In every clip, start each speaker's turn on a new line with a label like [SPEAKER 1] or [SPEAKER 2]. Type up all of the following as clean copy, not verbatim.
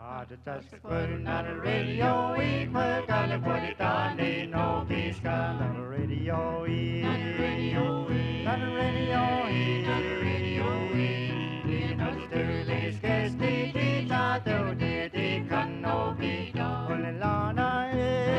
[SPEAKER 1] Just putting on the radio, we gotta put it on, ain't no peace, on the radio, on the radio, on the radio, on the radio, you know the earliest guess, they not do, they can no be done. Well, Lana,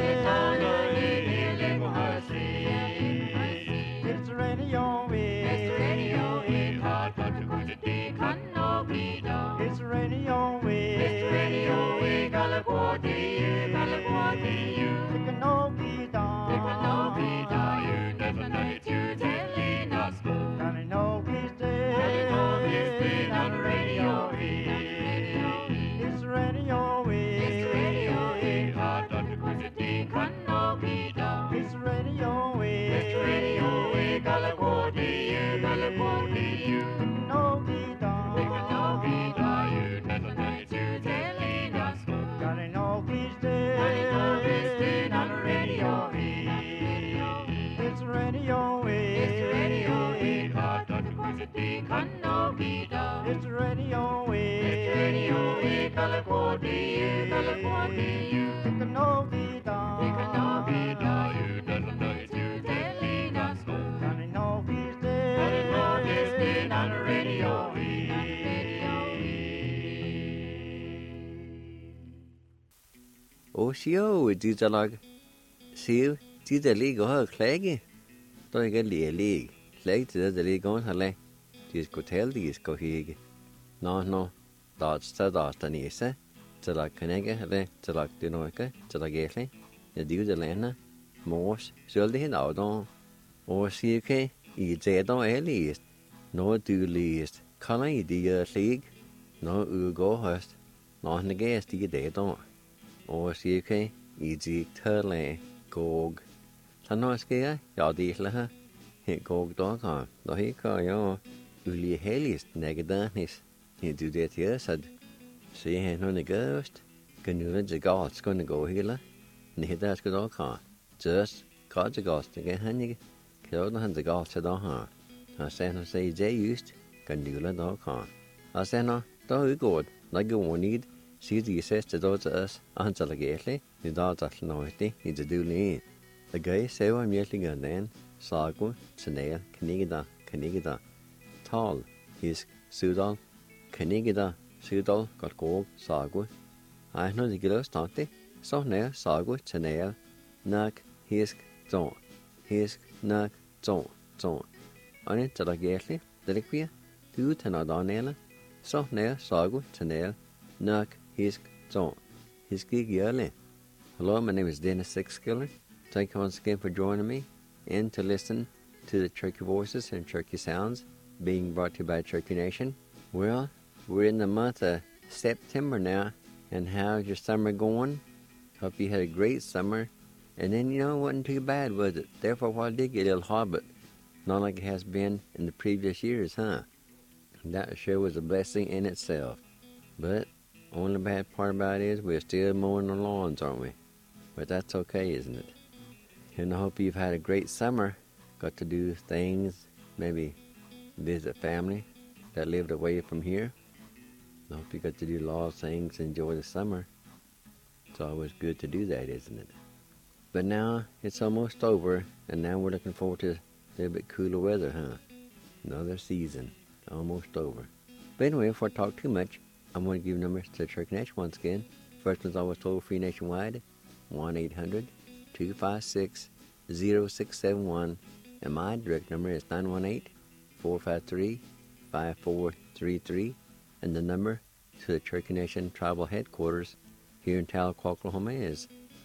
[SPEAKER 1] it's the radio, it's the radio, hard but the good they can no be done. It's the radio, it's the radio, California, California, they can no be done. They can no be done. You never know it, you telling us go. Gonna know he's dead. Gonna know he's dead on the radio. It's the radio, it's the radio, hard but the good they can no be done. It's the radio, it's the radio, California, California, they can no be done. They can no be done. You never know it, you telling us go. Gonna know he's dead. Gonna know he's dead on the radio. It's the radio, it's the radio, hard but the good they can no be done. It's the radio, it's the radio, California, California, they can no be done. They can no be done. You never know it, you telling us go. Gonna know he's dead. Gonna know he's dead on the radio.
[SPEAKER 2] Sio, det er lag. Sio, det er lige og klage. Der er lige klage til det lige går heller. De skal tale, de skal hige. Nå, der er nisse. Til lag kan ikke heller, til lag det nu ikke, til lag gæsle. Jeg det lande. Mors, selv det hen af der. Og siger okay, I det der er læst. Når du læst, kan I det slik. Når udgår høst. Når han gæs det der. Og siger okay, I det tørle gog. Så når skal jeg det er her. Her gog der kan. Der her kan jeg ulige helligst næggedanis. Her du det her så se han når det gøst. Kan du ikke godt skal gå hele. Nej der skal der kan. Just godt det godt det kan han ikke. Kan han det godt så der har. Og så han siger det just kan du lade der kan. Og så når der udgår når går ned. Siger de sæste der til os, og han tager gæsle, i dag der noget det, i det dølige. Der gør sæver mjællinger den, sago, tjenæl, knægger, tal, hisk, sydal, knægger, sydal, godt gård, sago. Ej, når det gælder snart det, så nær sago, tjenæl, nak, hisk, nak, og det tager gæsle, det er ikke du tænder der næle, så nær sago, tjenæl, nak, hisk, gik jørle. Hello, my name is Dennis Sixskiller. Thank you once again for joining me and to listen to the Cherokee Voices and Cherokee Sounds being brought to you by Cherokee Nation. Well, we're in the month of September now, and how's your summer going? Hope you had a great summer. And then, it wasn't too bad, was it? There for a while it did get a little hot, but not like it has been in the previous years, huh? That sure was a blessing in itself. But only bad part about it is we're still mowing the lawns, aren't we? But that's okay, isn't it? And I hope you've had a great summer. Got to do things, maybe visit family that lived away from here. I hope you got to do a lot of things, enjoy the summer. It's always good to do that, isn't it? But now it's almost over, and now we're looking forward to a little bit cooler weather, huh? Another season, almost over. But anyway, before I talk too much, I'm going to give numbers to Cherokee Nation once again. First one's always toll-free nationwide, 1-800-256-0671. And my direct number is 918-453-5433. And the number to the Cherokee Nation Tribal Headquarters here in Tahlequah, Oklahoma is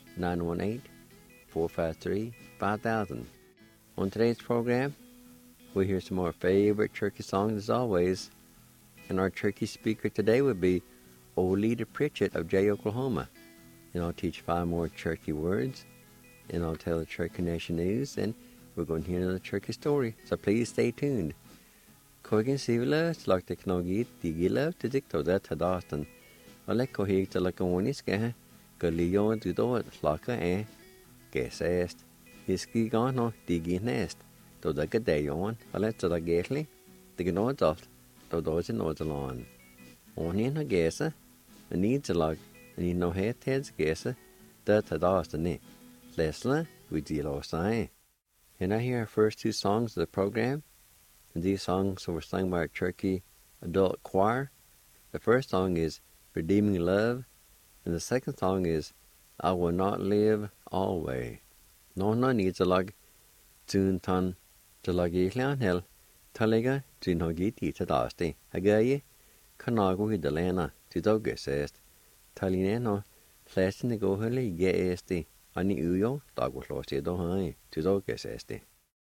[SPEAKER 2] 918-453-5000. On today's program, we'll hear some more favorite Cherokee songs as always. And our Cherokee speaker today would be Olita Pritchett of Jay, Oklahoma. And I'll teach 5 more Cherokee words. And I'll tell the Cherokee Nation news. And we're going to hear another Cherokee story. So please stay tuned. Kogan Sivila, Slak Technology, Digila, Tidicto, that Tadastan. Aleko Hig to Lakoniska, Galion to do it, Slaka, Guess asked. Hiski gone, no, Digi nest. Do the Gadayon, Aletta the Gately, the Gnod of. Those in Northern on in a guessa, and needs a log, and you know hey Ted's guess that the ne. Leslie with the lost sign. And I hear our first two songs of the program, and these songs were sung by our Cherokee adult choir. The first song is Redeeming Love, and the second song is I Will Not Live Always. No needs a log tune ton to log elan hell, talega to no giti to dasti. Agaye, Kanago with the lana to dogus est, Talineno, flashing the go hurley get esti. Ani uyo, dog was lost here, don't I? To dogus esti.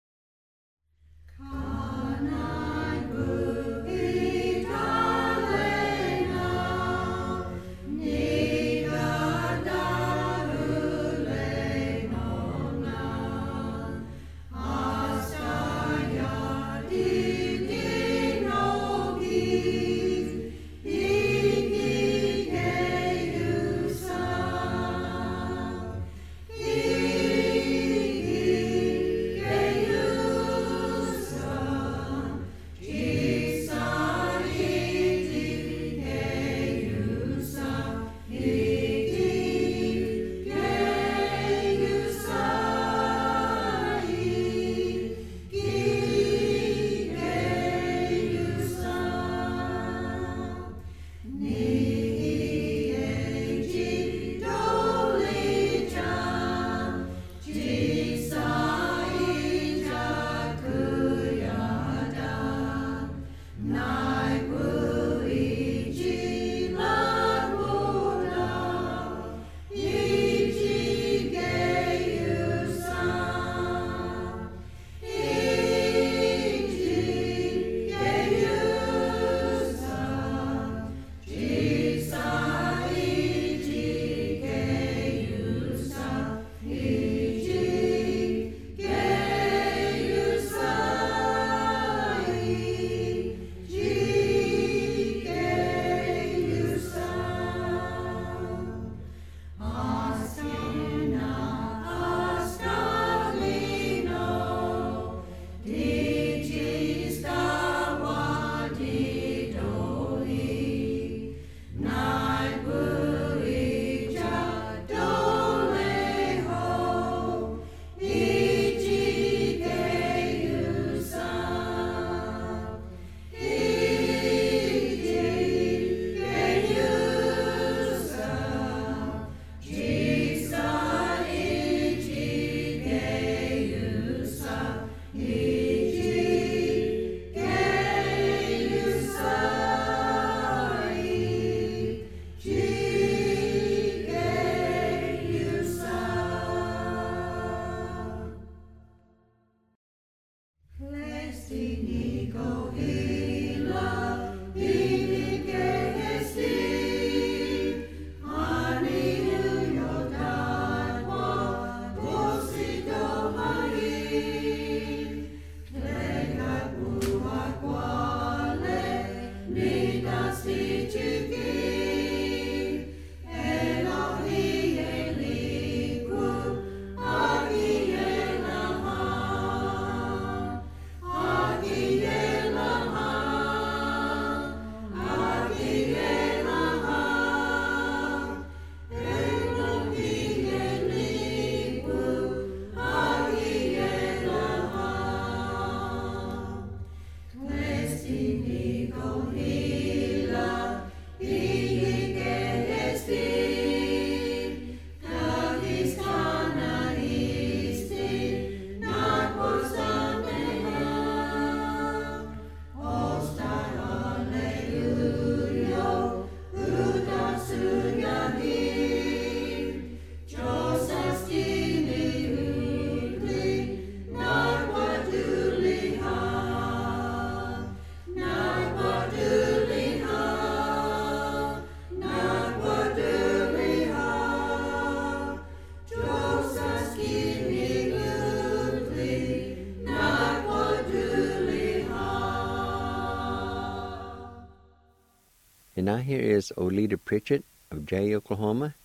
[SPEAKER 2] And now here is Oleta Pritchett of Jay, Oklahoma.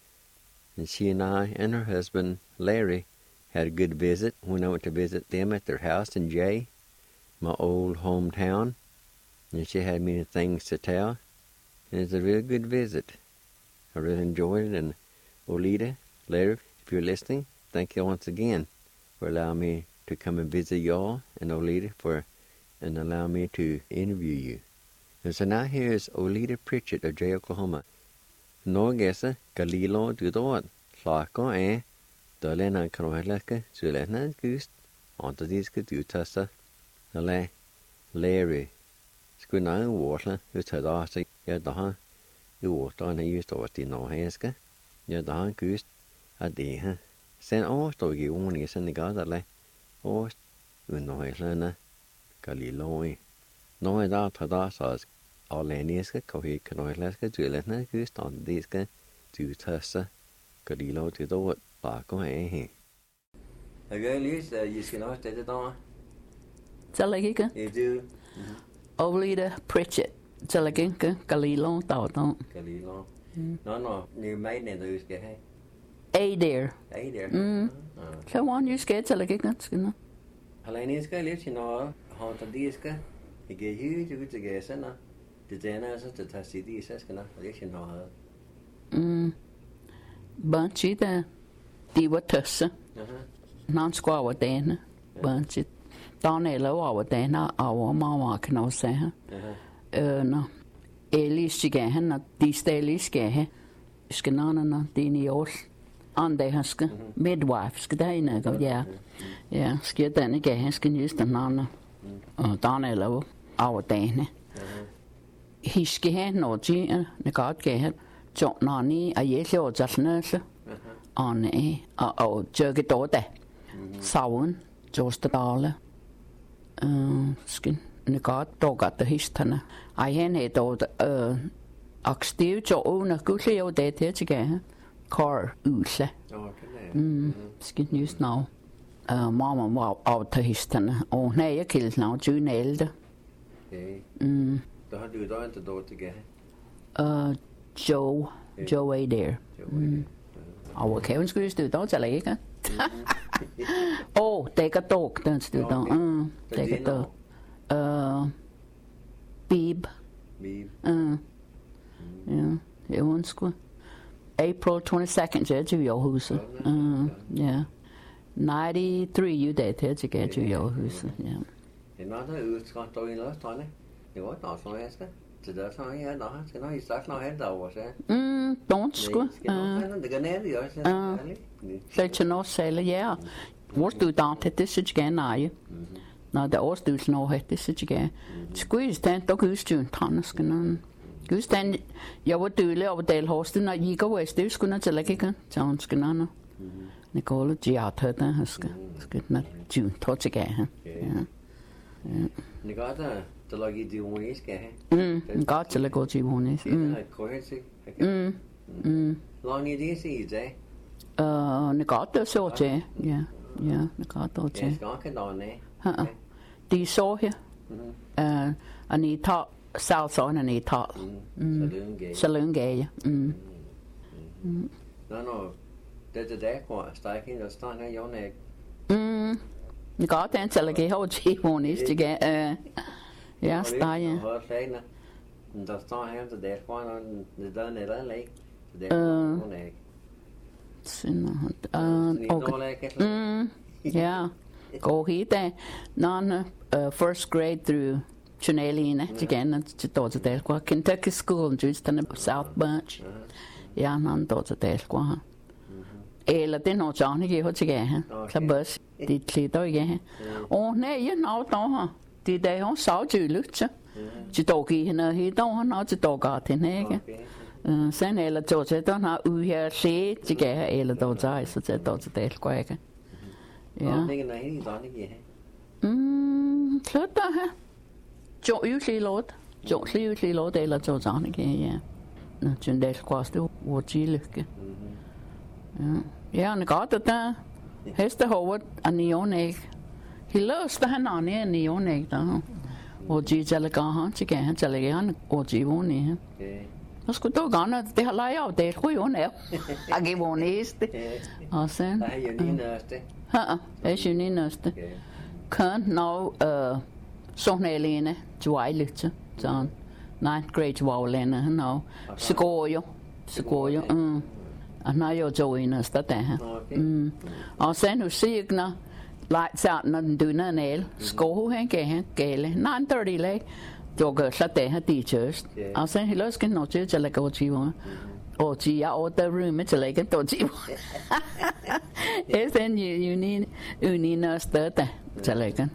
[SPEAKER 2] And she and I and her husband, Larry, had a good visit when I went to visit them at their house in Jay, my old hometown. And she had many things to tell. And it's a real good visit. I really enjoyed it. And Olita, Larry, if you're listening, thank you once again for allowing me to come and visit y'all, and Olita and allow me to interview you. And so now here's Olita Pritchett of Jay, Oklahoma. Norgessa, Galilo, Dudot, Lako, Dolena, Krohelaka, Zulena, Gust, Ontadiska, Dutassa, Larry, Skunang, Water, Utadasa, Yadaha, the water on a used to what in Noheska, Yadaha, Gust, Adeha. Sen åstod i ordningen sen I gav åst underhøjlerne Galiloi. Når der tager så aleniske kohi kanøjlaske dyrlæsne gudstandiske dyrtøsse Galiloi til dog bakom her. Jeg gør lige, I skal også det der.
[SPEAKER 3] Talagiga.
[SPEAKER 2] Du.
[SPEAKER 3] Olita Pritchett. Talagiga Galiloi tautan.
[SPEAKER 2] Galiloi. Nå, ni mener du skal have.
[SPEAKER 3] Adair.
[SPEAKER 2] Adair.
[SPEAKER 3] Så var han jo skæt til at gik ganske.
[SPEAKER 2] Aleniske lidt til noget. Håndtadiske. Jeg giver hyde ud til gæserne. Det denne altså det tager sig I sæskerne. Det ikke noget.
[SPEAKER 3] Bunchi der. De var tøsse. Han skulle over denne. Bunchi. Daniela var over denne. Og mamma kan også sige. Nå. Eli skal han. Og de stille skal have. Skal nogen det I år. Ande haske midwife skal der inde gå ja skal den ikke han skal nyste navne og Daniela over dagene hiske han når de ne godt gav jo nani a jæsle og jasnøse og jøge dårda saven jostadale skal ne godt dårgat det histerne ej han er dårda akstiv jo under gudlig og det til gav car usle. Skal just now. Mamma var out til histerne, og nej, jeg kildte now, June ældre.
[SPEAKER 2] Okay. Der har du da ikke dog til
[SPEAKER 3] Joe Adair. Og Kevin skulle stå der til ikke. Det kan dog den stå der. Det kan dog. Beeb. Ja, jeg ønsker. April 22nd, Judge of Yohusa. Yeah. 93, you did, Judge of Yohusa. Yeah.
[SPEAKER 2] Another utskott då in last time. Det var inte så jag ska. Så där så jag då. Så när jag startade nå helt då så.
[SPEAKER 3] Don't sku.
[SPEAKER 2] Det går ner ju så.
[SPEAKER 3] Så nå sælge ja. Hvor du der det så igen nej. Når der årsdels nå det så igen. Squeeze den dog udstyren trannesken. Just den, jeg var døle over Dalhorsten, og jeg går det skulle jeg til at kigge, så hun skal nå. Nicole, de har taget den, skal den tjue, trods ikke af.
[SPEAKER 2] Det gør der lager de uniske
[SPEAKER 3] her. Godt til at gå til uniske.
[SPEAKER 2] Det er korrekt, ikke? Lang i det i dag.
[SPEAKER 3] Det godt det så til, ja, det godt det til.
[SPEAKER 2] Jeg skal ikke nå ned.
[SPEAKER 3] De så her. Og ni tager South on and talk. Saloon gay.
[SPEAKER 2] No. Det der går strækken og står her Jonek.
[SPEAKER 3] Det går den til at give over til hun ikke. Ja, strækken.
[SPEAKER 2] Der står her det der går og det der nede lag. Det der Jonek.
[SPEAKER 3] Okay. Ja. Gå hit der. Non first grade through Chunaline again to daughter del qua Kentucky School just in South Bunch. Ja, nan daughter del qua. Eller den har Johnny givet til gav. Så bus det klitter ikke. Og nej, jeg når der. Det der har så tydeligt. De dog i hende helt og han har til dog godt hende ikke. Sen eller daughter der har ud her se til gav eller daughter så til daughter del qua ikke. Ja.
[SPEAKER 2] Det er nej, det
[SPEAKER 3] Klart der her. Jo, usually Lord, eller jo sådan ikke, ja. Nå, den der koster hvor tillykke. Ja, han godt der. Hestehovedet og neonæg. Hiløste han an en neonæg der. Og de taler han til han taler han og de vågne. Så skulle du gerne det har leje af det ryger ned. Jeg giver vågneste. Og så.
[SPEAKER 2] Der er jo lige næste.
[SPEAKER 3] Det er jo lige næste. Kan nå sådan alene til vejlytte. Så 9th grade var alene, no. Så går jo. så går jo. Og når jeg jo inde der her. Og sen nu siger jeg lights out når den dyner næl. Sko han gale. 9:30 lag. Jo gør så det her teachers. Og sen hele skal nå til at gå til. Og til jeg over der room til at gå til. Sen you need no start til at gå.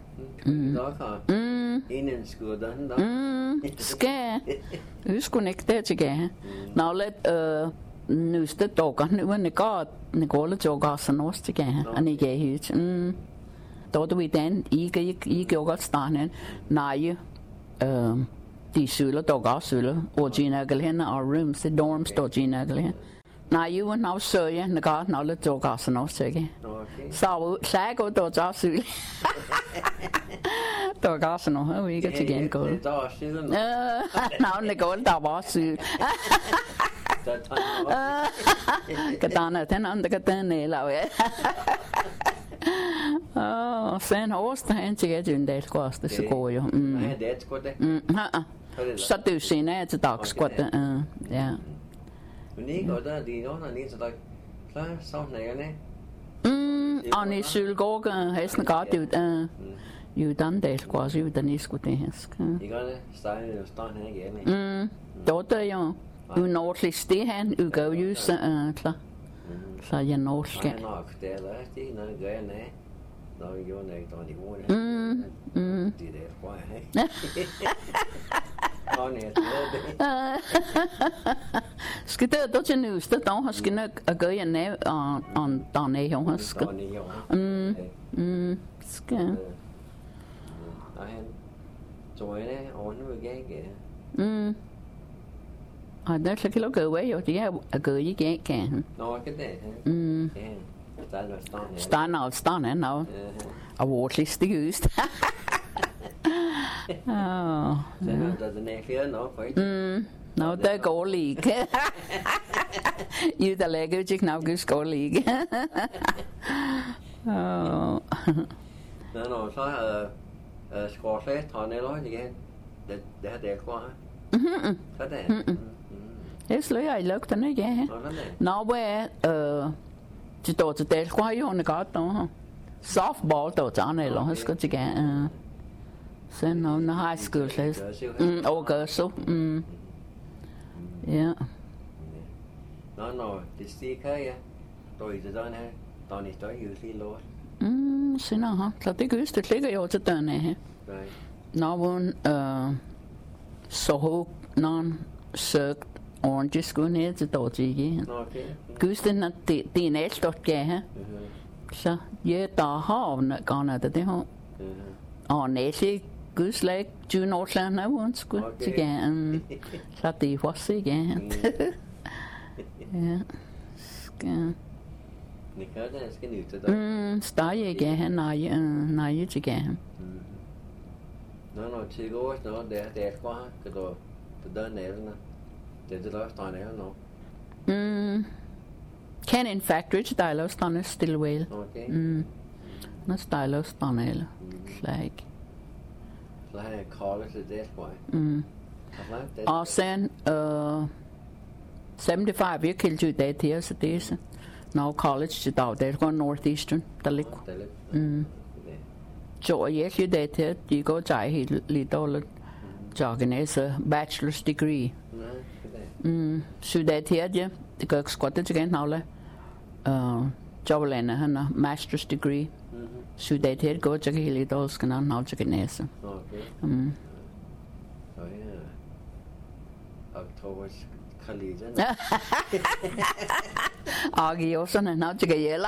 [SPEAKER 2] Inden skulle den der.
[SPEAKER 3] Skal. Husk ikke det til gære. Nå lidt nu står dokker nu er det godt. Det går lidt jogger så nå til gære. Og ikke helt. Då du i den I går godt starten. Nej. De søler dokker søler. Og Gina Glenn og rooms the dorms står Gina Glenn. Nej, jo er nå søge. Det går nå lidt jogger så nå til gære. Så går då så søle. Der går så nå her ikke til gære går.
[SPEAKER 2] Der er sølen.
[SPEAKER 3] Nå, det går der var søle. Katana den andre katana laver. Sen årsdag han til at den dag koster så går jo.
[SPEAKER 2] Nej, det er sgu det.
[SPEAKER 3] Så det senere til dags godt. Ja.
[SPEAKER 2] Men ikke og der de nogen lige så der klar sådan er det.
[SPEAKER 3] Og i sylgård hesten godt ud. Jo den dag koster jo den ikke det her.
[SPEAKER 2] Ikke det. Stein og stand her igen.
[SPEAKER 3] Der jo. Du nordlig sted han udgav jo så klar. Så jeg nok skal.
[SPEAKER 2] Nej, nok det er det når det gør nej. Når vi gjorde det der de gode. Det der for jeg.
[SPEAKER 3] Skal det då til nu så der har skal nok at gøre jeg næv on der næ jo har skal. Skal.
[SPEAKER 2] Nej. Så er det og nu igen.
[SPEAKER 3] Og der skal lukke away jo det er at gøre igen kan.
[SPEAKER 2] Nå, kan det.
[SPEAKER 3] Stand nå. Og ordentligt stigøst.
[SPEAKER 2] Så der den er fjerde nok for ikke.
[SPEAKER 3] Nå, der går lige. Jo, der lægger jo ikke nok går lige.
[SPEAKER 2] Nå, så skårslæst har næller igen. Det har det kvar. Så det.
[SPEAKER 3] Det slår jeg i lugten ikke. Nå, hvad til då til det kvar jo en godt nå. Softball då til eller husker til igen. Sen når high school læst. Og gør så. Ja.
[SPEAKER 2] Nå, det stikker ja. Då i det der her. Der er ikke jo lige lort.
[SPEAKER 3] Sen aha. Så det gøst det ligger jo til den her. Nå, hun så hug non søgt orange skulle ned til då til igen. Gøst den det er en stort gæhe. Så ja, der har gået det her. Og næste gudslag, 20 år siden er hun skulle til gæhe. Så det var sig gæhe. Ja. Skal.
[SPEAKER 2] Nikada skal nytte det.
[SPEAKER 3] Stadig gæhe, nej til gæhe.
[SPEAKER 2] Nå, til år snart det er kvar, kan du der nævne. Det der står nævne.
[SPEAKER 3] Can in fact rich dialogues on still well.
[SPEAKER 2] Okay.
[SPEAKER 3] Not dialogues on it. Like.
[SPEAKER 2] Så har jeg college det kvar.
[SPEAKER 3] Og sen 75 year killed you that here så det så. Now college til dag der går Northeastern der ligger. Så yes you that her de går til helt lidt dårligt. Jogging is a bachelor's degree. Så det her ja, det går godt det igen nu. Jobbelande han har master's degree. Så det her går til helt dårligt skal han nu til næse.
[SPEAKER 2] Okay. Så ja. Oktober college.
[SPEAKER 3] Og jo sådan nu til gælder.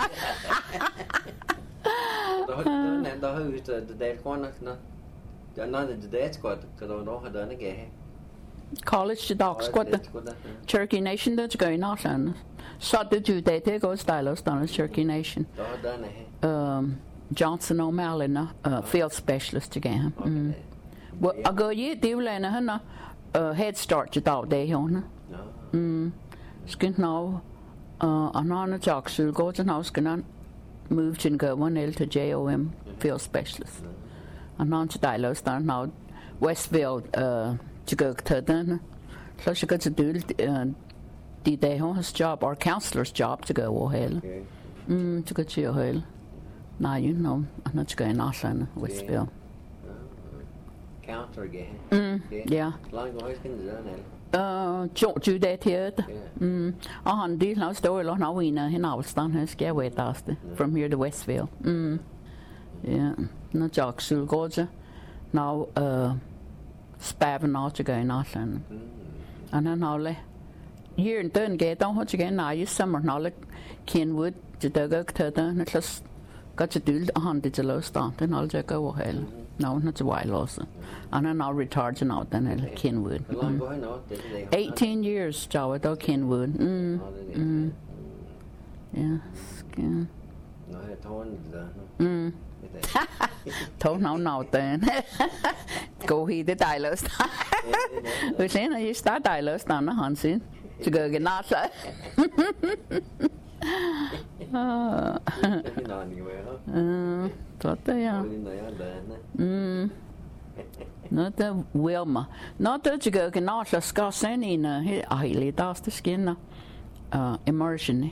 [SPEAKER 2] Der har vi det der corner nå. Der når det der squad, så der når der ikke er.
[SPEAKER 3] College til dog squad. Cherokee Nation der går ind sådan. Så det du det går styles der Cherokee Nation.
[SPEAKER 2] Der er
[SPEAKER 3] Johnson O'Malley field specialist igen. Og går I det vil han head start til dog det her. Skal nå og når han tager så går til nå skal han move til Governor to JOM field specialist. Og når han til dialogs der nå Westfield til gå til den. Så skal til did they his job or counselor's job to go hell.
[SPEAKER 2] Okay.
[SPEAKER 3] To go to hell. Now you know, I'm not going to Westville.
[SPEAKER 2] Counselor again.
[SPEAKER 3] Yeah.
[SPEAKER 2] Long ago, he's going to do that.
[SPEAKER 3] George det here.
[SPEAKER 2] Yeah.
[SPEAKER 3] Og han del now står eller now we know hin afstand han skal wait after from here to Westville. Yeah. No jock sul gorge. Now spaven now to go in Ausland. And then now le here and then get on what again now you summer now like Kenwood to the go to the just got to do a hundred to low start and I'll just go hell. No, not a while also. And then I'll retard and out then at Kenwood.
[SPEAKER 2] How long ago now?
[SPEAKER 3] 18 years, Jawa, though, Kenwood. Yeah.
[SPEAKER 2] No, I told you that.
[SPEAKER 3] Told now then. Go he the dialers. We say no, you start dialers down the Hansen to go get nasa. Thought they are. Not the Wilma. Not that you go get nasa scassen in a highly dusty skin. Immersion.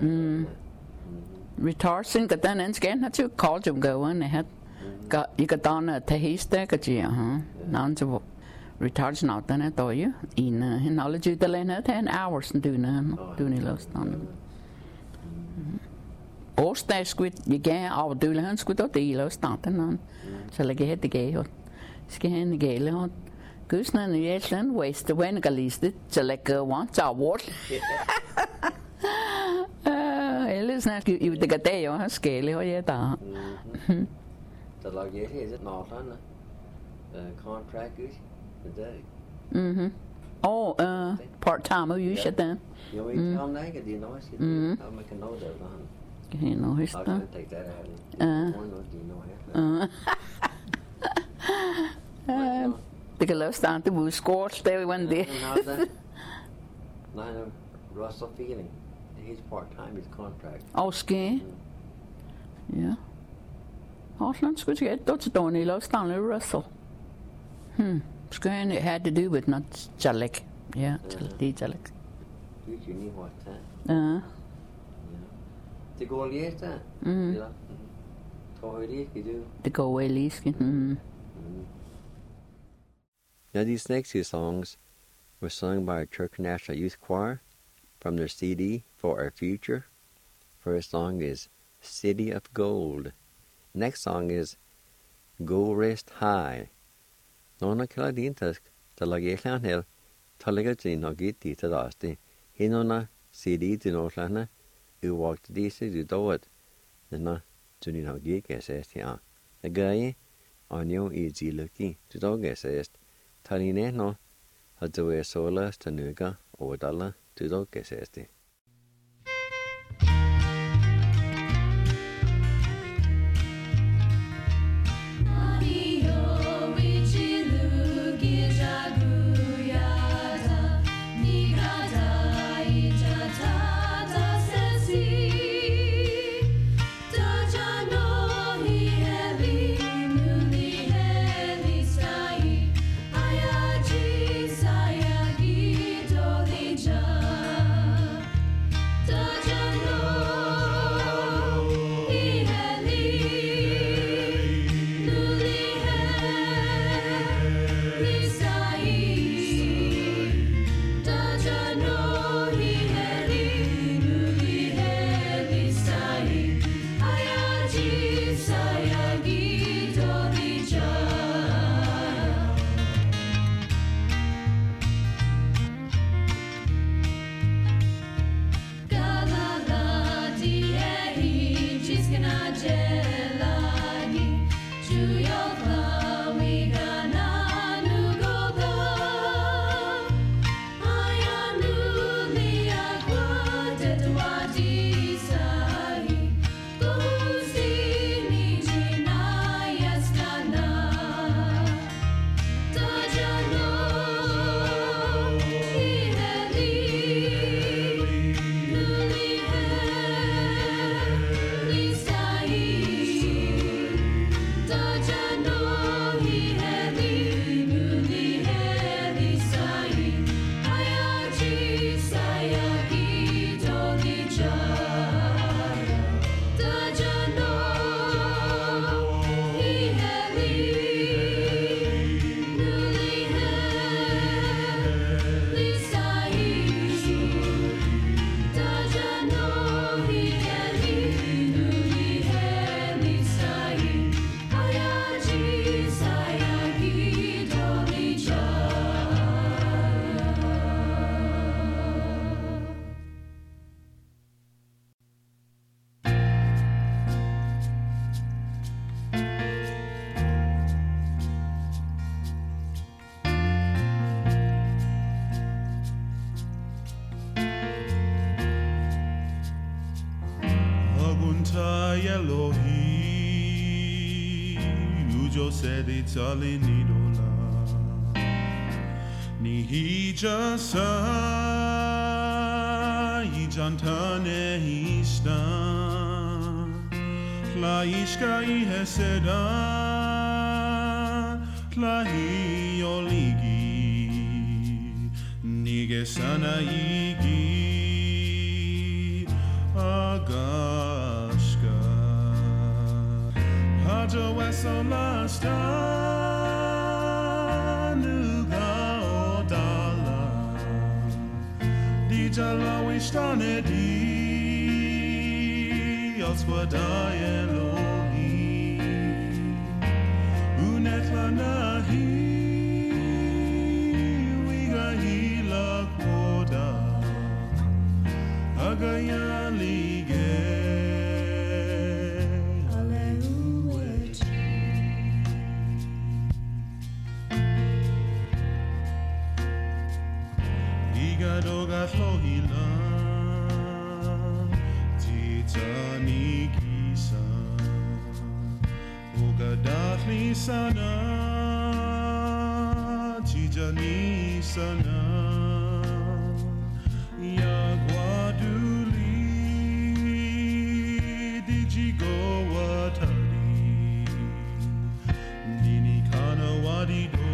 [SPEAKER 3] Retarding got then and scan that you called him going. They had got you got down a tahiste got you, None to retards not then I told you. In knowledge you the lane 10 hours and doing lost on. Or stay squid you get our do land squid out the lost on. So like get the gay or skin the gay out. Goose and the Ashland waste the when galisted to like once our water. Ellers når you the gade jo har skæle og jeg der.
[SPEAKER 2] The like is it not on the contract is the day.
[SPEAKER 3] Oh, part time you should then.
[SPEAKER 2] You know how naked you know it. I'll make a note of that.
[SPEAKER 3] You know his
[SPEAKER 2] I'll
[SPEAKER 3] stuff.
[SPEAKER 2] take that out. Do you know it?
[SPEAKER 3] Det kan lade starte på squash der one day.
[SPEAKER 2] Now Russell Feeling. He's part-time, his contract.
[SPEAKER 3] Oh, ski. Yeah. Ausland skulle get dot Tony lost Stanley Russell. Skin it had to do with not Jalek. Yeah, Jalek.
[SPEAKER 2] You knew what that. Det går lige der. Ja. Tror jeg det skal du.
[SPEAKER 3] Det går vel lige.
[SPEAKER 2] Now these next two songs were sung by Turk National Youth Choir from their CD For Our Future. First song is City of Gold. Next song is Go Rest High. Nona killa dintask talagi hel talaga no gitti tadasti. Hinona CD dinoslana who walked these to do it. Nana tuni no gig assist ya. The guy on you easy lucky to dog assist. Taline no had to wear solas tanuga over dollar to dog assist.
[SPEAKER 1] Elohi Ujo sedi tali nidola Nihija sa Ijantane hista Tlaishka iheseda Tlahi oligi Nigesana igi Agashka Hajo esolasta Nuga odala Dijala wishtane di Oswada Elohi Unetla nahi Wiga hila koda Agaya lige Aleuechi Iga doga hlohila Titani kisa Ugadafni sana Tijani sana Yagwaduli Dijigo watari Nini kana wadido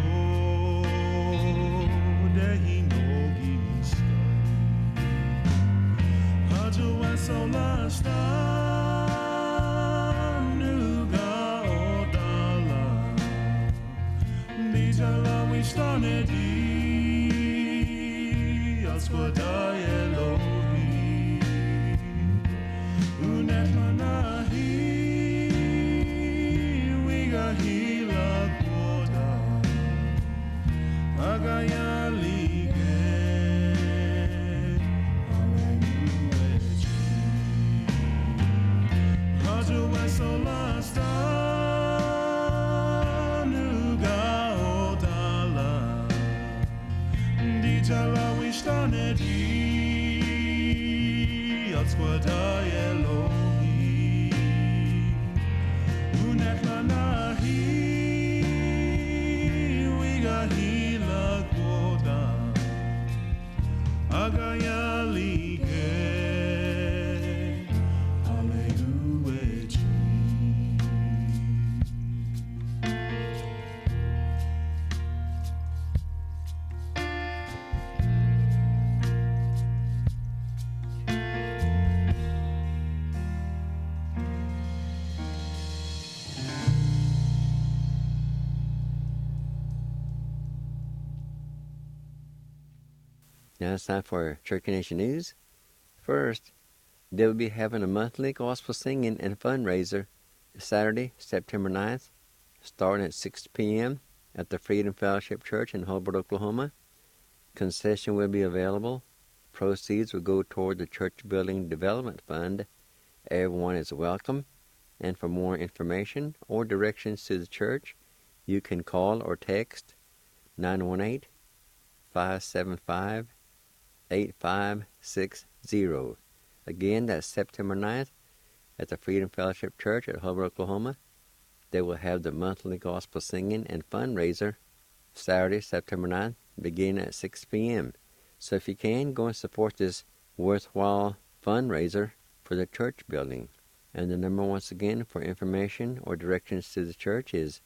[SPEAKER 1] Dehi no giskai Hajo asolasta Nuga odala Dijala wishtanedi Aswada Elohi Unetmanahi Wiga hila koda Agaya lige Aleuechi Hajo esolasta Nuga odala Dijala wishtanedi Atzwada Elohi Unetlanahi Wiga hila koda Agaya lige Aleuechi
[SPEAKER 2] Now it's time for Cherokee Nation News. First, they will be having a monthly gospel singing and fundraiser Saturday, September 9th, starting at 6 p.m. at the Freedom Fellowship Church in Hobart, Oklahoma. Concession will be available. Proceeds will go toward the Church Building Development Fund. Everyone is welcome. And for more information or directions to the church, you can call or text 918-575-8560. Again, that's September 9th at the Freedom Fellowship Church at Hobart, Oklahoma. They will have the monthly gospel singing and fundraiser Saturday, September 9th, beginning at 6 p.m. So if you can, go and support this worthwhile fundraiser for the church building. And the number once again for information or directions to the church is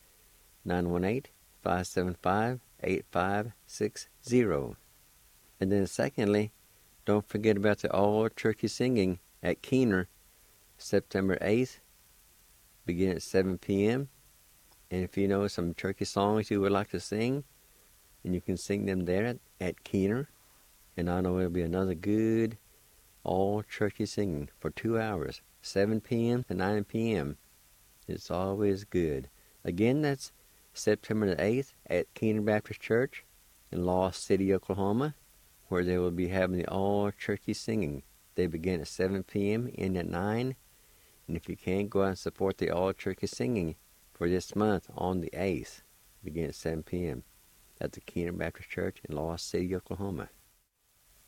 [SPEAKER 2] 918-575-8560. And then secondly, don't forget about the all-turkey singing at Keener, September 8th, beginning at 7 p.m. And if you know some turkey songs you would like to sing, and you can sing them there at Keener. And I know it'll be another good all-turkey singing for 2 hours, 7 p.m. to 9 p.m. It's always good. Again, that's September the 8th at Keener Baptist Church in Lost City, Oklahoma, where they will be having the all-turkey singing. They begin at 7 p.m., end at 9. And if you can't, go out and support the all-turkey singing for this month on the 8th, begin at 7 p.m. at the Keener Baptist Church in Lost City, Oklahoma.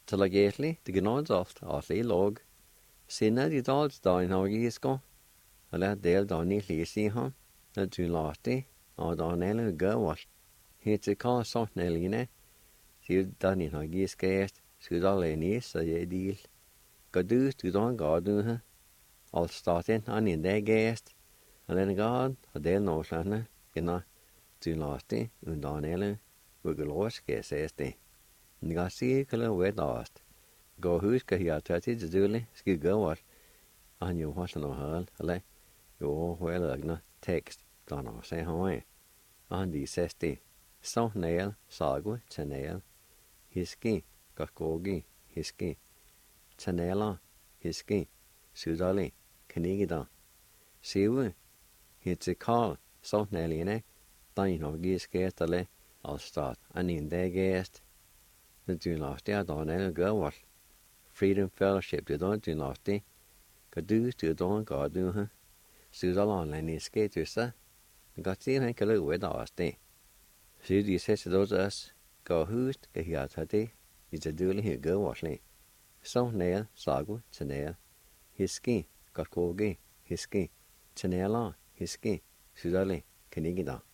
[SPEAKER 2] Talagetli, the gnodsoft, atli log. Sinna di dolds da in hogisko. Alla del Donny Lisi hon, na du lati, og Donelle gøvall. Hit call så Neline. Sier Danny har giskæst, skulle alle ni så jeg deal. Gadu du don gadu ha. All starten an in der gæst. Alene gad, og del norslande, gena du lati, und Donelle, ugelos gæsæste. Nga sige kala wedast. Gå huske her til til dølle, skal gøvall. Han jo har sådan noget eller jo højlagna tekst, der når sig høj. Han de sæste, så næl, sagu, tanæl, hiski, gakkogi, hiski, tanæla, hiski, sydali, kanigida, sive, hitse kal, så næline, der når giskætale, alstad, anin der gæst. Det du last der der næl gøvall. Freedom Fellowship, det der du last det. Gadu du don gadu ha. Sudal online skater. Gati han kan løbe der også. Så de sætter dos os. Gå hust, kan her tage det. I det dølle her gør varsle. Så næl, sagu, tanæl. Hiski, godt koge, hiski. Tanæla, hiski. Sudale, kan ikke der.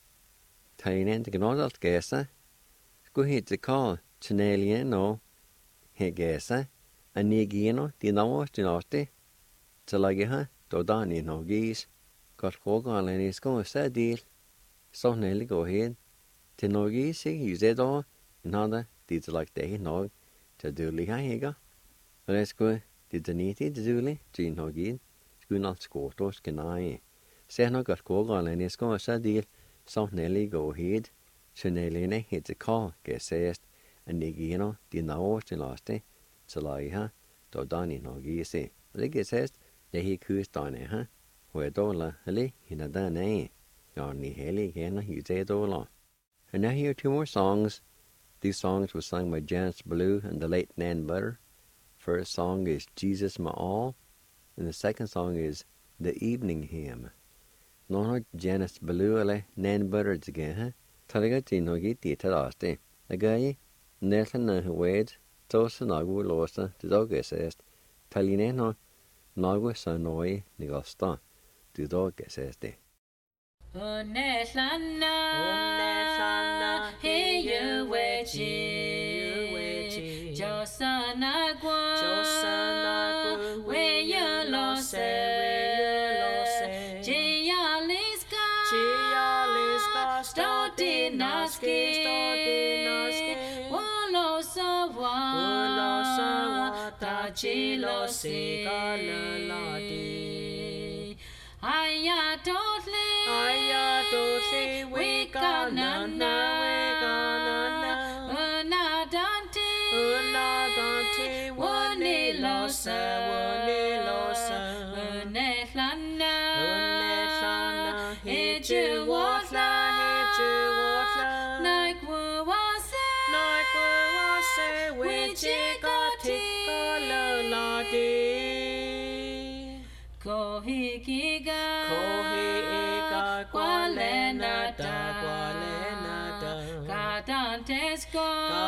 [SPEAKER 2] Tegnen det kan også alt gæse. Skulle hit det kall, tanælien og her gæse. Anigino, de navns de næste. Så lagde han, då Danny nog gis. Godt koge alene skål sædil. Så nælle gå hen. Til nog gis ikke i det år. Men han de til lagt det nog. Til dølle her ikke. Og det skulle det den i det dølle. Til nog gis. Skulle alt skål og skenai. Så han godt koge alene skål sædil. Så nælle gå hen. Så nælle helt til kall gæsæst. Anigino, de navns de næste. Så lagde han, då Danny nog gis. Det gæsæst. Det her kustene her, hvor dollar eller hende der nej, jeg ni hellig hende i dollar. And I hear two more songs. These songs were sung by Janice Blue and the late Nan Butter. First song is Jesus My All, and the second song is The Evening Hymn. Nå Janice Blue eller Nan Butter igen her, tager til noget det til os det. Jeg gør I næsten ved tåse noget låse til dagsæst. Taline nå Nagwe sa noi nigasta, du dog says de.
[SPEAKER 3] Unetlana, he you wechi, Josanagwa, we you lost, Gialiska, Stodinaski, Wolosawa, Tachilosi, Aya totally, we gonna Unadante, one losa, Unetlana, hit you water, like was which got Kohikiga, Qualenata, Catantesco,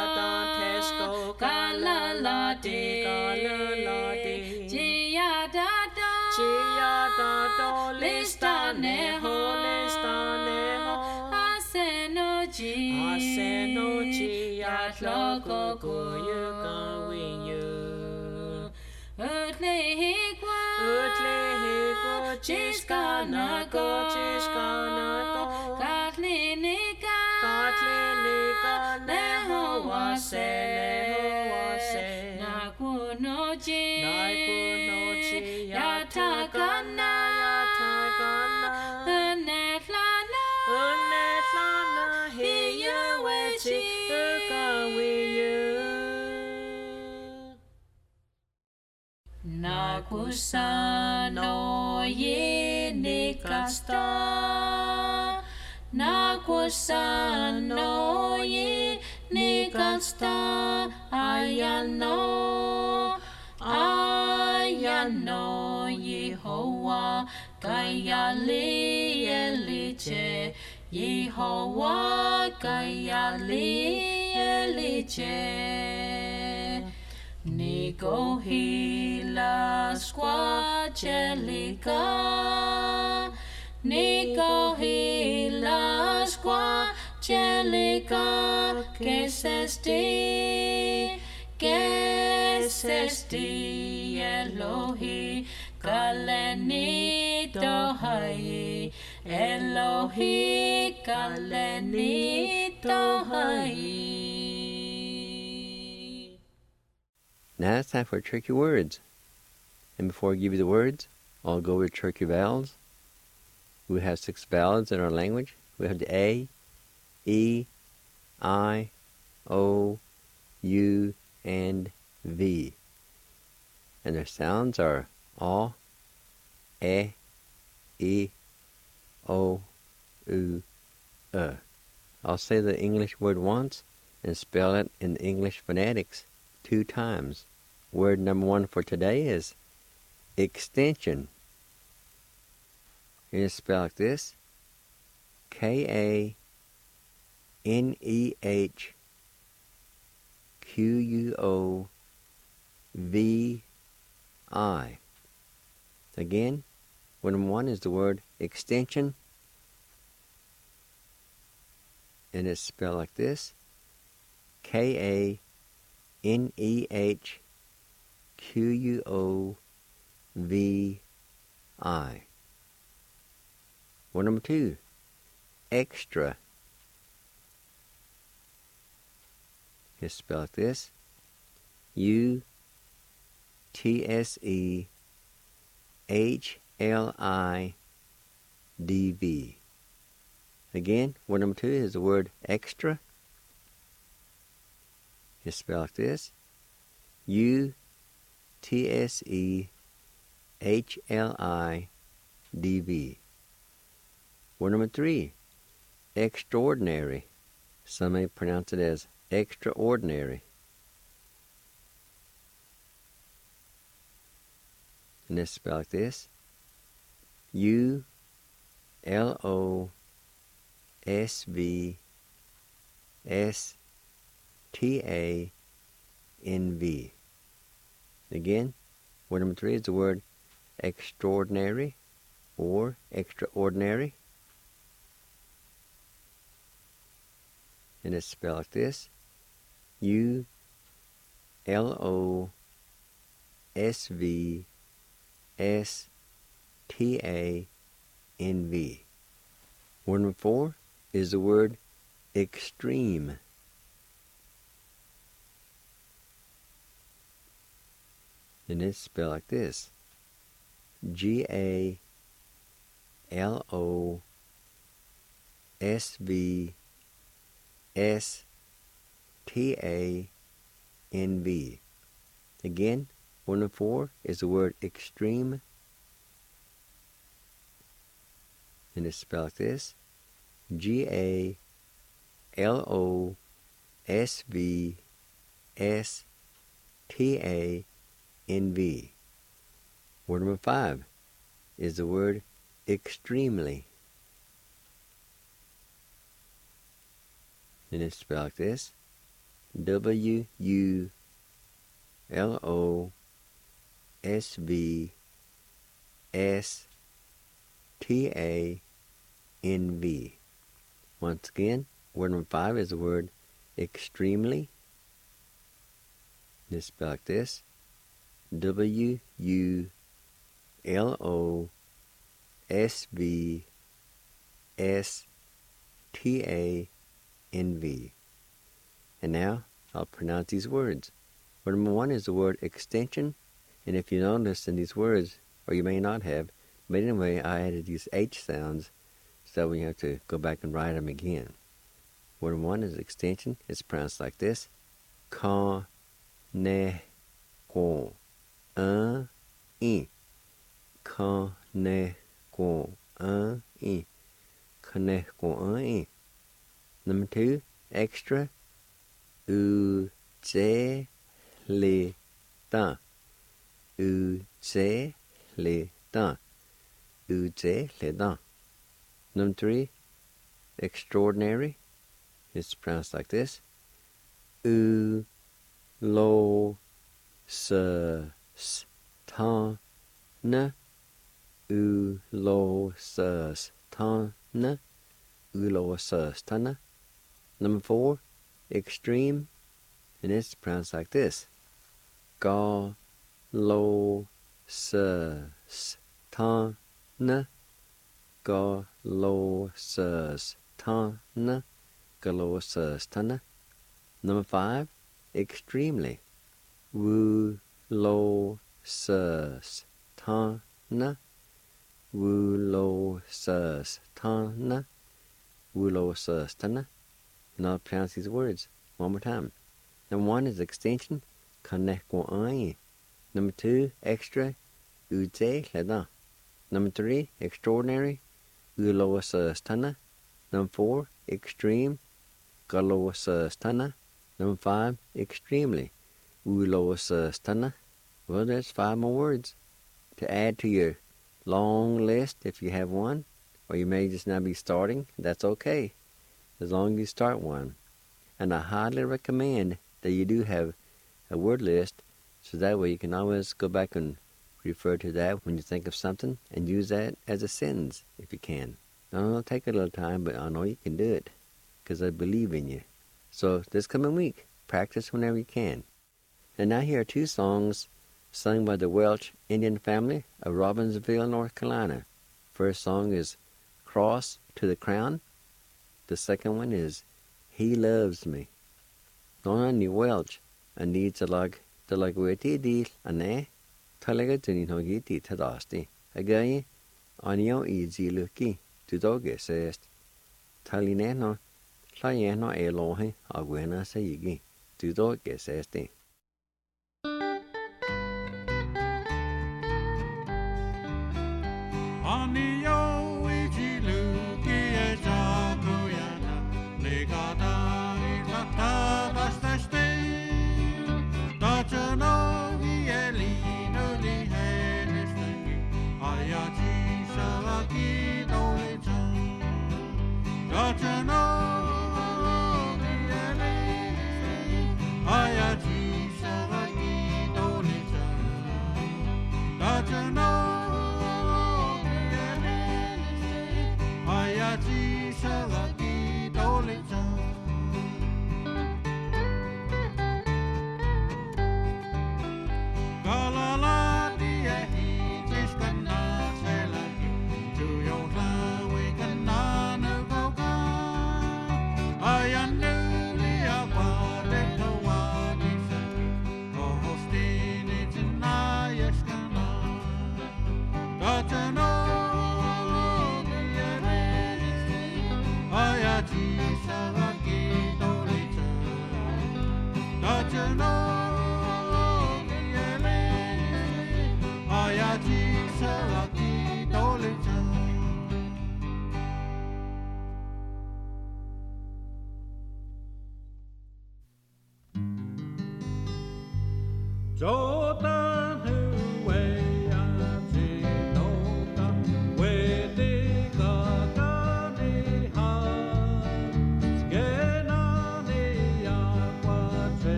[SPEAKER 3] Galalati, Giadato, Listaneho, Asenoji, Atloco, you can win you. Utlehiqua, Chiskana go, Katlinika, Neho wase, Nakunochi, Yatakana, Unetlana, Hiya wechi, Nakusano ye nikasta, Nakusano ye nikasta, ayano Yehovah, kayali eliche, Yehovah, kayali eliche. Nico hila squachelica Nico hila squa Celica que sesti Elohi kaleni tohai Elohi kaleni tohai.
[SPEAKER 2] Now it's time for tricky words. And before I give you the words, I'll go over tricky vowels. We have 6 vowels in our language. We have the A, E, I, O, U, and V. And their sounds are A, E, I, O, U, E. I'll say the English word once and spell it in English phonetics 2 times. Word number 1 for today is extension. It's spelled like this: K-A-N-E-H-Q-U-O-V-I. Again, word number 1 is the word extension, and it's spelled like this: K-A-N-E-H-Q-U-O-V-I. Word number 2, extra. It's spelled like this: U-T-S-E-H-L-I-D-V. Again, word number 2 is the word extra. It's spelled like this: U-T-S-E-H-L-I-D-V. Word number 3, extraordinary. Some may pronounce it as extraordinary. And it's spelled like this: U-L-O-S-V-S-T-A-N-V. Again, word number 3 is the word extraordinary or extraordinary. And it's spelled like this: U-L-O-S-V-S-T-A-N-V. Word number 4 is the word extreme. And it's spelled like this: G-A-L-O-S-V-S-T-A-N-V. Again, word number 4 is the word extreme. And it's spelled like this: G-A-L-O-S-V-S-T-A-N-V. Word number 5 is the word extremely. And it's spelled like this: W-U-L-O-S-V-S-T-A-N-V. Once again, word number 5 is the word extremely. And it's spelled like this: W-U-L-O-S-V-S-T-A-N-V. And now I'll pronounce these words. Word number 1 is the word extension. And if you notice in these words, or you may not have, but anyway, I added these H sounds so we have to go back and write them again. Word number 1 is extension. It's pronounced like this: Con, ne, con, in. Con, ne, con, in. Con, ne, con, in. Number 2, extra. U, je, le, dan. U, je, le, dan. U, je, le, dan. Number 3, extraordinary. It's pronounced like this: U, lo, se, tan, na. U, lo, se, tana, ulo sus tana. Number 4, extreme, and it's pronounced like this. Ga, lo, sus, tana. Ga, lo, sus, tana. Ga, lo, sus, tana. Number 5, extremely. Wu, lo, sus, tana. Wu, lo, sus, tana. Wu, lo, sus, tana. And I'll pronounce these words one more time. Number 1 is extension, kanekwa. Number 2, extra, uze leda. Number 3, extraordinary, ulo sus, tana. Number 4, extreme, galo sus, tana. Number 5, extremely, ulo sus, tana. Well, there's 5 more words to add to your long list if you have one, or you may just now be starting. That's okay, as long as you start one. And I highly recommend that you do have a word list, so that way you can always go back and refer to that when you think of something and use that as a sentence if you can. Now, it'll take a little time, but I know you can do it because I believe in you. So this coming week, practice whenever you can. And now here are 2 songs sung by the Welch Indian family of Robbinsville, North Carolina. First song is Cross to the Crown. The second one is He Loves Me. Nona ni Welch and ni talag weti di ane talaga tuni hogi ti tadasti. Again, anio easy lucky to doge says Talineno Layeno elohe aguena sayigi to doge says.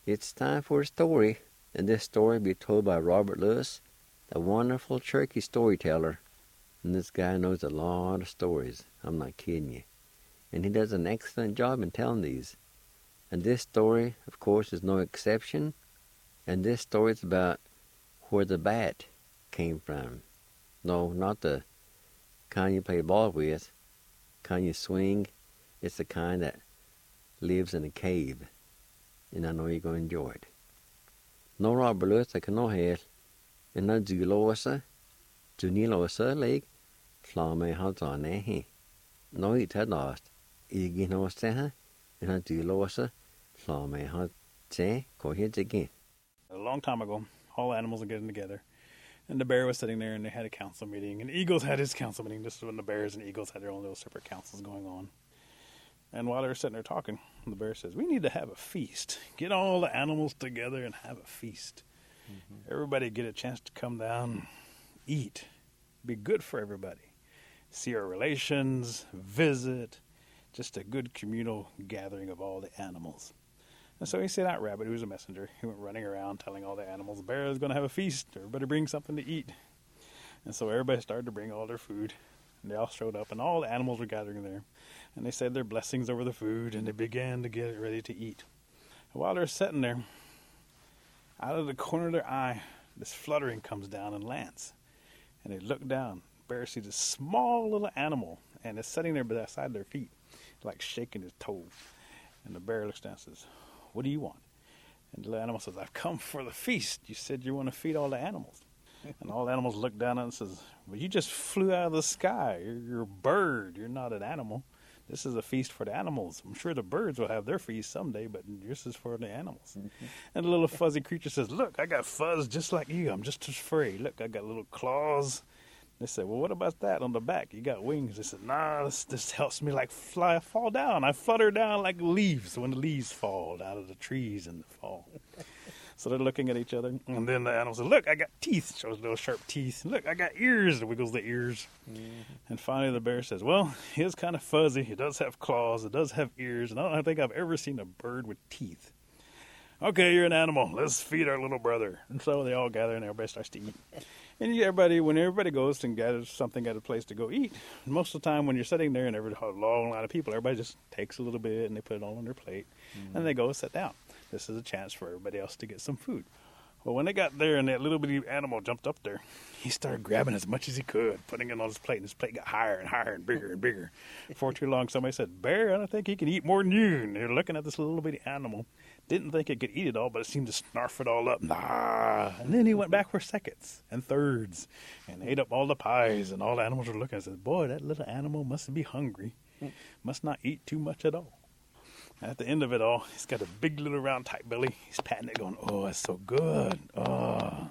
[SPEAKER 2] It's time for a story, and this story will be told by Robert Lewis, the wonderful Cherokee storyteller. And this guy knows a lot of stories. I'm not kidding you. And he does an excellent job in telling these. And this story, of course, is no exception. And this story is about where the bat came from. No, not the kind you play ball with, kind you swing. It's the kind that lives in a cave. And I know you're going to enjoy it. Nå Robert Lewis, jeg kan nå her. En av dylåse, dunilåse, leg, flame halvdane he. Nå I tar last. Igi nå se her. En av dylåse, flame halvdane, gå helt again.
[SPEAKER 4] A long time ago, all animals were getting together. And the bear was sitting there and they had a council meeting. And Eagles had his council meeting. This is when the bears and eagles had their own little separate councils going on. And while they were sitting there talking, the bear says, we need to have a feast. Get all the animals together and have a feast. Mm-hmm. Everybody get a chance to come down, eat. Be good for everybody. See our relations, visit. Just a good communal gathering of all the animals. And so he sent out Rabbit, who was a messenger. He went running around telling all the animals, the bear is going to have a feast. Everybody bring something to eat. And so everybody started to bring all their food. And they all showed up, and all the animals were gathering there. And they said their blessings over the food, and they began to get ready to eat. And while they're sitting there, out of the corner of their eye, this fluttering comes down and lands. And they look down. The bear sees this small little animal, and it's sitting there beside their feet, like shaking his toe. And the bear looks down and says, what do you want? And the little animal says, I've come for the feast. You said you want to feed all the animals. And all the animals look down at it and says, well, you just flew out of the sky. You're a bird. You're not an animal. This is a feast for the animals. I'm sure the birds will have their feast someday, but this is for the animals. Mm-hmm. And the little fuzzy creature says, look, I got fuzz just like you. I'm just as furry. Look, I got little claws. They said, well, what about that on the back? You got wings. They said, nah, this helps me like fall down. I flutter down like leaves when the leaves fall out of the trees in the fall. So they're looking at each other. And then the animal says, look, I got teeth. Shows little sharp teeth. Look, I got ears. Wiggles the ears. Mm-hmm. And finally the bear says, well, he is kind of fuzzy. He does have claws. It does have ears. And I don't think I've ever seen a bird with teeth. Okay, you're an animal. Let's feed our little brother. And so they all gather and everybody starts to eat. And when everybody goes and gathers something at a place to go eat, most of the time when you're sitting there and there's a long line of people, everybody just takes a little bit and they put it all on their plate. Mm-hmm. And they go sit down. This is a chance for everybody else to get some food. Well, when they got there and that little bitty animal jumped up there, he started grabbing as much as he could, putting it on his plate, and his plate got higher and higher and bigger and bigger. Before too long, somebody said, Bear, I don't think he can eat more than you. And they're looking at this little bitty animal. Didn't think it could eat it all, but it seemed to snarf it all up. Nah. And then he went back for seconds and thirds and ate up all the pies, and all the animals were looking and said, boy, that little animal must be hungry. Must not eat too much at all. At the end of it all, he's got a big little round tight belly. He's patting it going, oh, it's so good. Oh.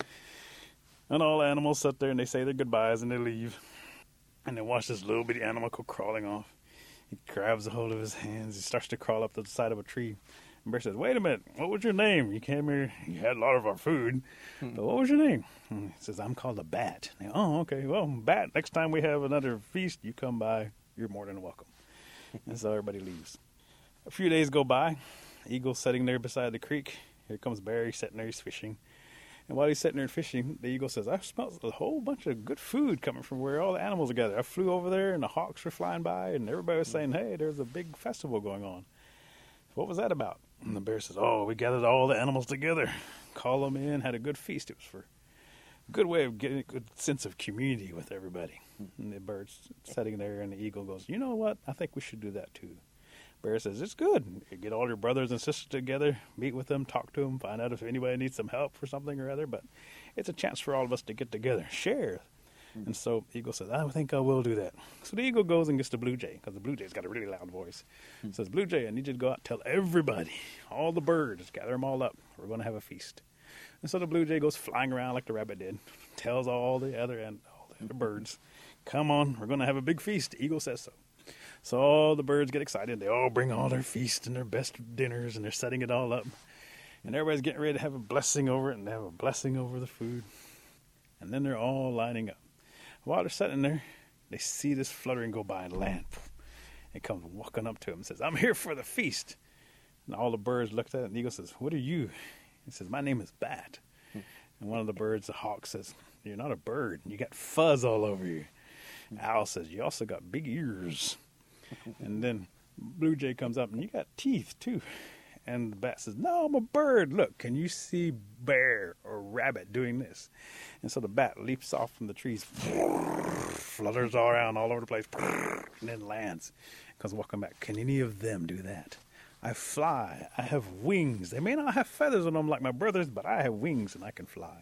[SPEAKER 4] And all the animals sit there and they say their goodbyes and they leave. And they watch this little bitty animal go crawling off. He grabs a hold of his hands. He starts to crawl up to the side of a tree. And Bear says, wait a minute, what was your name? You came here, you had a lot of our food. But what was your name? And he says, I'm called a bat. And oh, okay, well, Bat, next time we have another feast, you come by. You're more than welcome. And so everybody leaves. A few days go by. Eagle's sitting there beside the creek. Here comes Bear. He's sitting there. He's fishing. And while he's sitting there fishing, the eagle says, I smell a whole bunch of good food coming from where all the animals are gathered. I flew over there, and the hawks were flying by, and everybody was saying, hey, there's a big festival going on. What was that about? And the bear says, oh, we gathered all the animals together, called them in, had a good feast. It was for a good way of getting a good sense of community with everybody. And the bird's sitting there, and the eagle goes, you know what? I think we should do that too. Bear says, it's good. You get all your brothers and sisters together, meet with them, talk to them, find out if anybody needs some help for something or other. But it's a chance for all of us to get together, share. Mm-hmm. And so the eagle says, I think I will do that. So the eagle goes and gets the blue jay, because the blue jay's got a really loud voice. Mm-hmm. Says, Blue Jay, I need you to go out and tell everybody, all the birds, gather them all up. We're going to have a feast. And so the blue jay goes flying around like the rabbit did, tells all the other birds, come on, we're going to have a big feast. The eagle says so. So all the birds get excited. They all bring all their feast and their best dinners, and they're setting it all up. And everybody's getting ready to have a blessing over it, and they have a blessing over the food. And then they're all lining up. While they're sitting there, they see this fluttering go by and land. It comes walking up to him and says, I'm here for the feast. And all the birds looked at it, and the eagle says, "What are you?" He says, "My name is Bat." And one of the birds, the hawk, says, "You're not a bird. You got fuzz all over you." Owl says, "You also got big ears." And then Blue Jay comes up, and "You got teeth, too." And the bat says, "No, I'm a bird. Look, can you see bear or rabbit doing this?" And so the bat leaps off from the trees, flutters all around all over the place, and then lands. Comes walking back. "Can any of them do that? I fly. I have wings. They may not have feathers on them like my brothers, but I have wings and I can fly."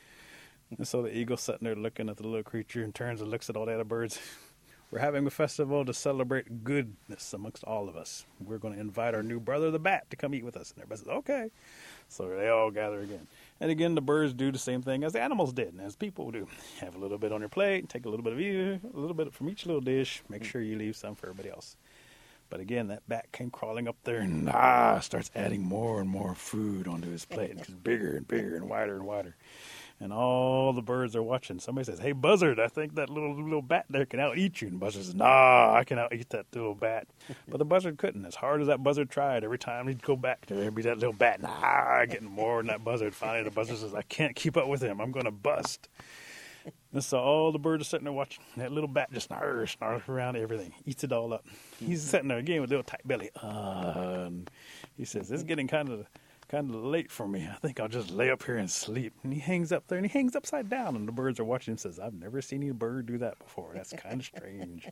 [SPEAKER 4] And so the eagle's sitting there looking at the little creature and turns and looks at all the other birds. "We're having a festival to celebrate goodness amongst all of us. We're going to invite our new brother, the bat, to come eat with us." And everybody says, "Okay." So they all gather again. And again, the birds do the same thing as the animals did and as people do. Have a little bit on your plate, take a little bit of you, a little bit from each little dish. Make sure you leave some for everybody else. But again, that bat came crawling up there and starts adding more and more food onto his plate. It gets bigger and bigger and wider. And all the birds are watching. Somebody says, "Hey, Buzzard, I think that little bat there can out-eat you." And Buzzard says, "Nah, I can out-eat that little bat." But the Buzzard couldn't. As hard as that Buzzard tried, every time he'd go back, there'd be that little bat, getting more than that Buzzard. Finally, the Buzzard says, "I can't keep up with him. I'm going to bust." And so all the birds are sitting there watching. That little bat just snarls around everything, eats it all up. He's sitting there again with a little tight belly. And he says, "It's getting kind of late for me. I think I'll just lay up here and sleep." And he hangs up there, and he hangs upside down. And the birds are watching him and says, "I've never seen any bird do that before. That's kind of strange."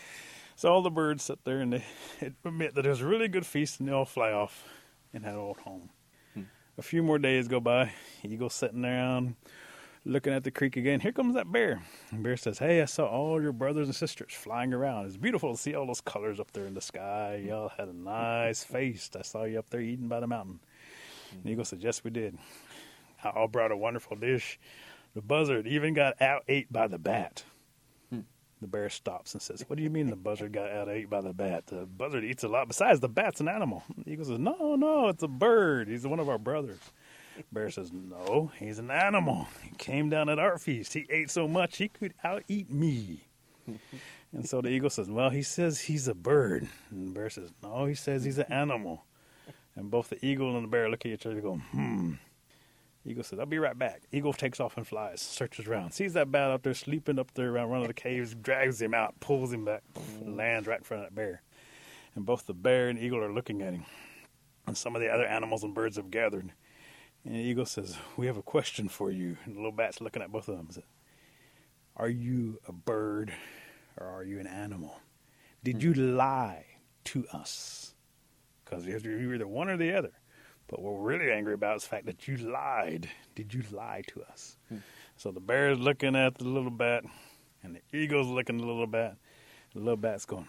[SPEAKER 4] So all the birds sit there, and they admit that it was a really good feast, and they all fly off and head old home. A few more days go by. Eagle's sitting around looking at the creek again. Here comes that bear. And bear says, "Hey, I saw all your brothers and sisters flying around. It's beautiful to see all those colors up there in the sky. Y'all had a nice feast. I saw you up there eating by the mountain." And the eagle says, "Yes, we did. I all brought a wonderful dish. The buzzard even got out-ate by the bat." The bear stops and says, "What do you mean the buzzard got out-ate by the bat? The buzzard eats a lot. Besides, the bat's an animal." The eagle says, No, it's a bird. He's one of our brothers." Bear says, "No, he's an animal. He came down at our feast. He ate so much he could out-eat me." And so the eagle says, "Well, he says he's a bird." And the bear says, "No, he says he's an animal." And both the eagle and the bear look at each other and go, Eagle says, "I'll be right back." Eagle takes off and flies, searches around, sees that bat up there, sleeping up there around one of the caves, drags him out, pulls him back, lands right in front of that bear. And both the bear and eagle are looking at him. And some of the other animals and birds have gathered. And the eagle says, "We have a question for you." And the little bat's looking at both of them and says, "Are you a bird or are you an animal? Did you lie to us?" Because you're either one or the other. But what we're really angry about is the fact that you lied. Did you lie to us? So the bear's looking at the little bat, and the eagle's looking at the little bat. The little bat's going,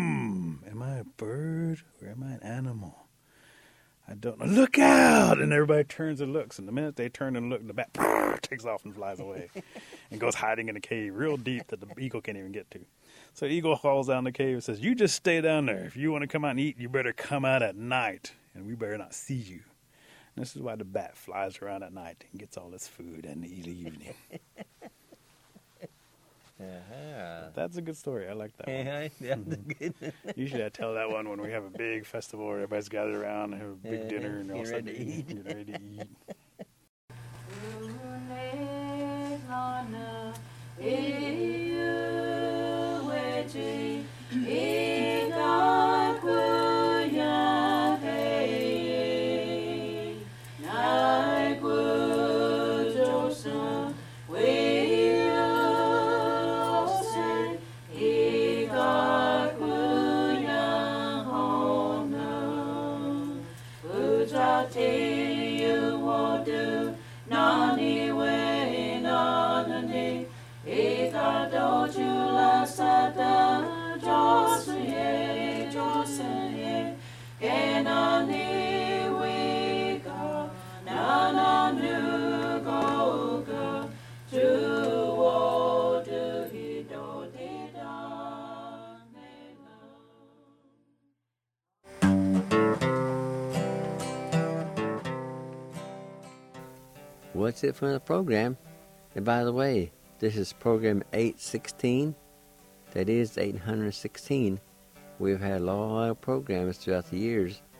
[SPEAKER 4] am I a bird or am I an animal? I don't know. Look out! And everybody turns and looks. And the minute they turn and look, the bat takes off and flies away and goes hiding in a cave real deep that the eagle can't even get to. So the eagle falls down the cave and says, "You just stay down there. If you want to come out and eat, you better come out at night, and we better not see you." And this is why the bat flies around at night and gets all its food in the evening. That's a good story. I like that one.
[SPEAKER 2] Good.
[SPEAKER 4] Usually I tell that one when we have a big festival where everybody's gathered around and have a big dinner and all
[SPEAKER 2] You're ready to eat.
[SPEAKER 4] You're ready to eat.
[SPEAKER 2] What's it for the program? And by the way, this is program 816. That is 816. We've had a lot of programs throughout the years.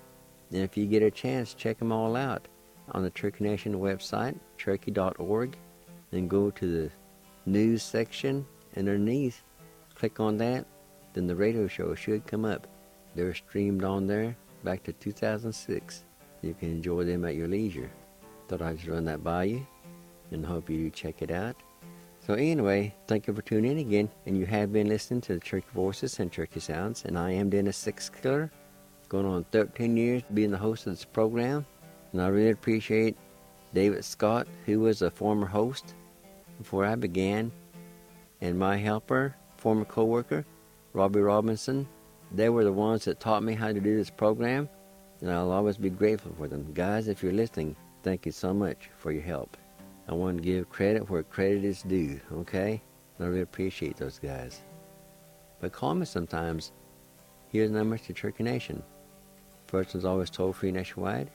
[SPEAKER 2] And if you get a chance, check them all out on the Cherokee Nation website, cherokee.org. Then go to the news section underneath. Click on that. Then the radio show should come up. They're streamed on there back to 2006. You can enjoy them at your leisure. Thought I'd just run that by you and hope you check it out. So anyway, thank you for tuning in again. And you have been listening to the Cherokee Voices and Cherokee Sounds. And I am Dennis Sixkiller, going on 13 years being the host of this program. And I really appreciate David Scott, who was a former host before I began, and my helper, former co-worker, Robbie Robinson. They were the ones that taught me how to do this program, and I'll always be grateful for them. Guys, if you're listening, thank you so much for your help. I want to give credit where credit is due, okay? And I really appreciate those guys. But call me sometimes. Here's the numbers to Cherokee Nation. First one's always toll-free nationwide,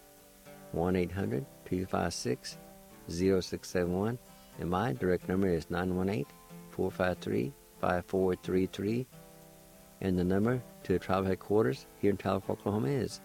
[SPEAKER 2] 1-800-256-0671. And my direct number is 918-453-5433. And the number to the tribal headquarters here in Tahlequah, Oklahoma is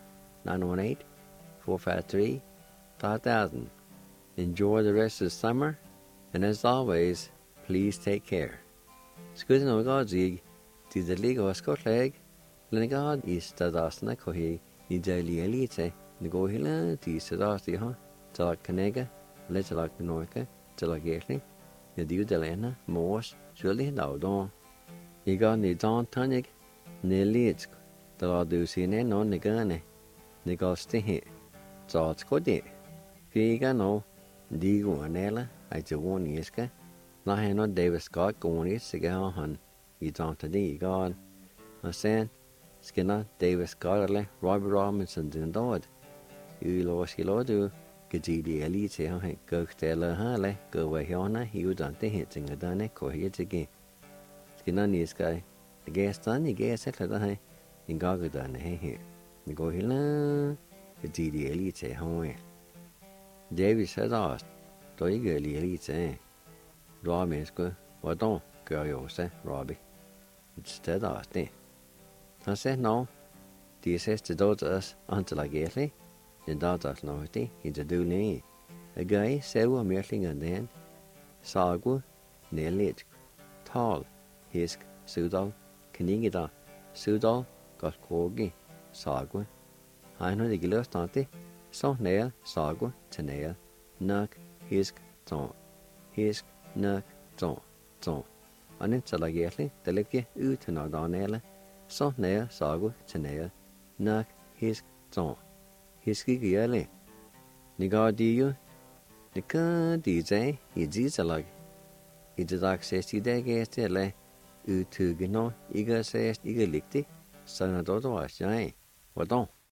[SPEAKER 2] 918-453-5000. Enjoy the rest of the summer, and as always, please take care. Scusa no gadzig, ti the ligo skotleg, lenegad is tadasna kohi, ni daily elite, nego hila, ti sadasti ha, talak kanega, letalak norka, talak getli, the diu delena, mors, surely daudon. You got the don tonic, ne leeds, the la do sine no negane, negosti, thoughts codi. Figa no. Digo anela, I just want yeska. Lahano David Scott going is cigar hun. You don't today, God. I said, Skinner, David Scott, Robbie Robinson, and Dodd. You lost your do. Get the elite, go stella hale, go away hona, you don't think it's in a done, go here again. Skinner needs guy. The gas done, you gas at the high. In Gaga done, here. You go here, get the elite, home. David said, "Asked, do you get elite? Robbie is good. What don't girl you say, Robbie? It's dead asked, eh?" I said, "No. Do you say to do us until I get it? And that us know it, it's a do me. A guy said, we're merely and then. Sagu, nelit, tall, hisk, sudal, knigida, sudal, got kogi, sagu. I know the gillis tante. So nail, sagu, to nail, nuck, hisk, ton, nuck, ton. And it's a lagerly, the licky, ut and our nail, so nail, sagu, to nail, nuck, hisk, ton, hisky yearly. Nigar do you? The can DJ, it's a lug. It's a dark 60 day gas tele, ut to gno, eager says, eager lickty, son of daughter was giant. What don't?